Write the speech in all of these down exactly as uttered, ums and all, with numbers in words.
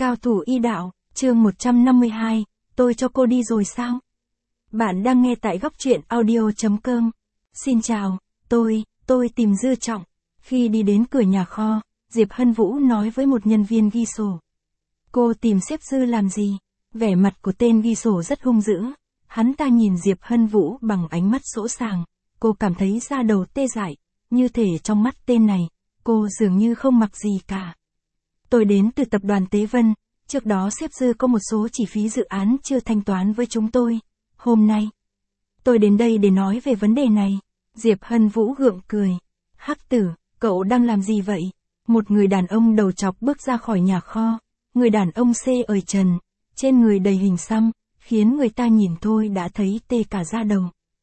Cao thủ y đạo, chương một trăm năm mươi hai, tôi cho cô đi rồi sao? Bạn đang nghe tại góc truyện audio chấm com. Xin chào, tôi, tôi tìm Dư Trọng. Khi đi đến cửa nhà kho, Diệp Hân Vũ nói với một nhân viên ghi sổ. Cô tìm sếp Dư làm gì? Vẻ mặt của tên ghi sổ rất hung dữ. Hắn ta nhìn Diệp Hân Vũ bằng ánh mắt sỗ sàng. Cô cảm thấy da đầu tê dại, như thể trong mắt tên này, cô dường như không mặc gì cả. Tôi đến từ tập đoàn Tế Vân, trước đó sếp Dư có một số chi phí dự án chưa thanh toán với chúng tôi. Hôm nay, tôi đến đây để nói về vấn đề này. Diệp Hân Vũ gượng cười. Hắc Tử, cậu đang làm gì vậy? Một người đàn ông đầu chọc bước ra khỏi nhà kho. Người đàn ông xê ời trần, trên người đầy hình xăm, khiến người ta nhìn thôi đã thấy tê cả da đầu.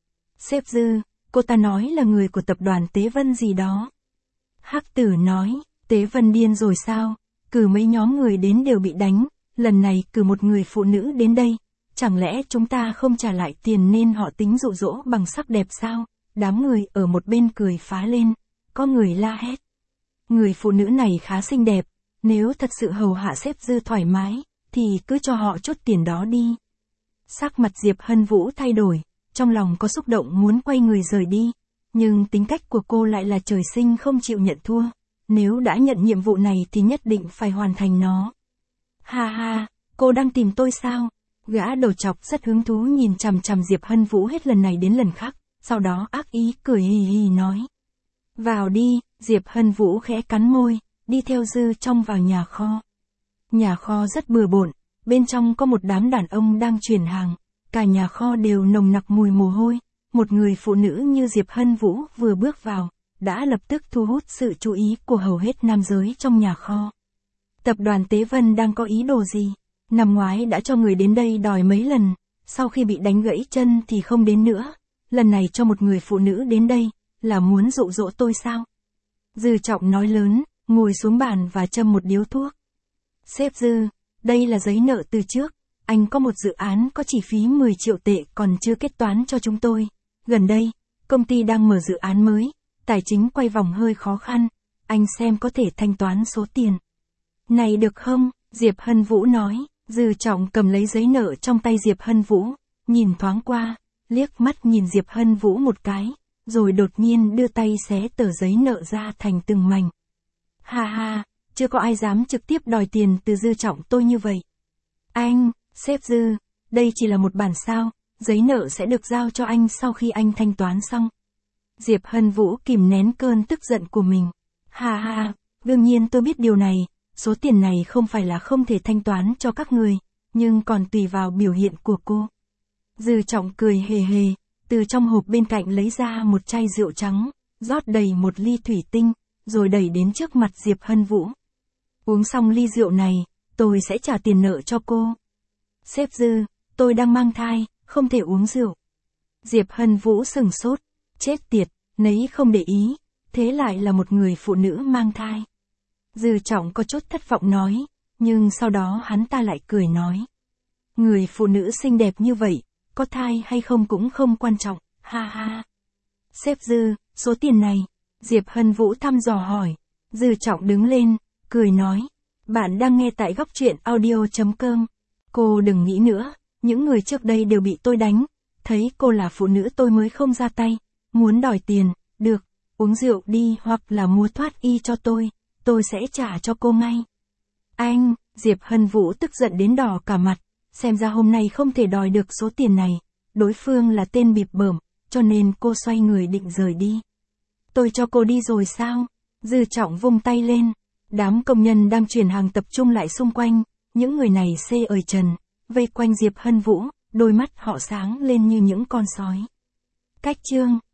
Sếp Dư, cô ta nói là người của tập đoàn Tế Vân gì đó. Hắc Tử nói, Tế Vân điên rồi sao? Cử mấy nhóm người đến đều bị đánh, lần này cử một người phụ nữ đến đây. Chẳng lẽ chúng ta không trả lại tiền nên họ tính dụ dỗ bằng sắc đẹp sao? Đám người ở một bên cười phá lên, có người la hét. Người phụ nữ này khá xinh đẹp, nếu thật sự hầu hạ sếp Dư thoải mái, thì cứ cho họ chút tiền đó đi. Sắc mặt Diệp Hân Vũ thay đổi, trong lòng có xúc động muốn quay người rời đi, nhưng tính cách của cô lại là trời sinh không chịu nhận thua. Nếu đã nhận nhiệm vụ này thì nhất định phải hoàn thành nó. Ha ha, cô đang tìm tôi sao? Gã đầu chọc rất hứng thú nhìn chằm chằm Diệp Hân Vũ hết lần này đến lần khác, sau đó ác ý cười hì hì nói. Vào đi, Diệp Hân Vũ khẽ cắn môi, đi theo Dư trong vào nhà kho. Nhà kho rất bừa bộn, bên trong có một đám đàn ông đang chuyển hàng, cả nhà kho đều nồng nặc mùi mồ hôi. Một người phụ nữ như Diệp Hân Vũ vừa bước vào, đã lập tức thu hút sự chú ý của hầu hết nam giới trong nhà kho. Tập đoàn Tế Vân đang có ý đồ gì? Năm ngoái đã cho người đến đây đòi mấy lần, sau khi bị đánh gãy chân thì không đến nữa. Lần này cho một người phụ nữ đến đây, là muốn dụ dỗ tôi sao? Dư Trọng nói lớn, ngồi xuống bàn và châm một điếu thuốc. Sếp Dư, đây là giấy nợ từ trước, anh có một dự án có chi phí mười triệu tệ còn chưa kết toán cho chúng tôi. Gần đây, công ty đang mở dự án mới. Tài chính quay vòng hơi khó khăn, anh xem có thể thanh toán số tiền này được không? Diệp Hân Vũ nói. Dư Trọng cầm lấy giấy nợ trong tay Diệp Hân Vũ, nhìn thoáng qua, liếc mắt nhìn Diệp Hân Vũ một cái, rồi đột nhiên đưa tay xé tờ giấy nợ ra thành từng mảnh. Ha ha, chưa có ai dám trực tiếp đòi tiền từ Dư Trọng tôi như vậy. Anh, sếp Dư, đây chỉ là một bản sao, giấy nợ sẽ được giao cho anh sau khi anh thanh toán xong. Diệp Hân Vũ kìm nén cơn tức giận của mình. Ha ha, đương nhiên tôi biết điều này, số tiền này không phải là không thể thanh toán cho các người, nhưng còn tùy vào biểu hiện của cô. Dư Trọng cười hề hề, từ trong hộp bên cạnh lấy ra một chai rượu trắng, rót đầy một ly thủy tinh, rồi đẩy đến trước mặt Diệp Hân Vũ. Uống xong ly rượu này, tôi sẽ trả tiền nợ cho cô. Sếp Dư, tôi đang mang thai, không thể uống rượu. Diệp Hân Vũ sừng sốt. Chết tiệt, nấy không để ý, thế lại là một người phụ nữ mang thai. Dư Trọng có chút thất vọng nói, nhưng sau đó hắn ta lại cười nói. Người phụ nữ xinh đẹp như vậy, có thai hay không cũng không quan trọng, ha ha. Sếp Dư, số tiền này, Diệp Hân Vũ thăm dò hỏi. Dư Trọng đứng lên, cười nói, bạn đang nghe tại góc truyện audio chấm com. Cô đừng nghĩ nữa, những người trước đây đều bị tôi đánh, thấy cô là phụ nữ tôi mới không ra tay. Muốn đòi tiền, được, uống rượu đi hoặc là mua thoát y cho tôi, tôi sẽ trả cho cô ngay. Anh, Diệp Hân Vũ tức giận đến đỏ cả mặt, xem ra hôm nay không thể đòi được số tiền này, đối phương là tên bịp bợm, cho nên cô xoay người định rời đi. Tôi cho cô đi rồi sao? Dư Trọng vung tay lên, đám công nhân đang chuyển hàng tập trung lại xung quanh, những người này xê ời trần, vây quanh Diệp Hân Vũ, đôi mắt họ sáng lên như những con sói. Cách chương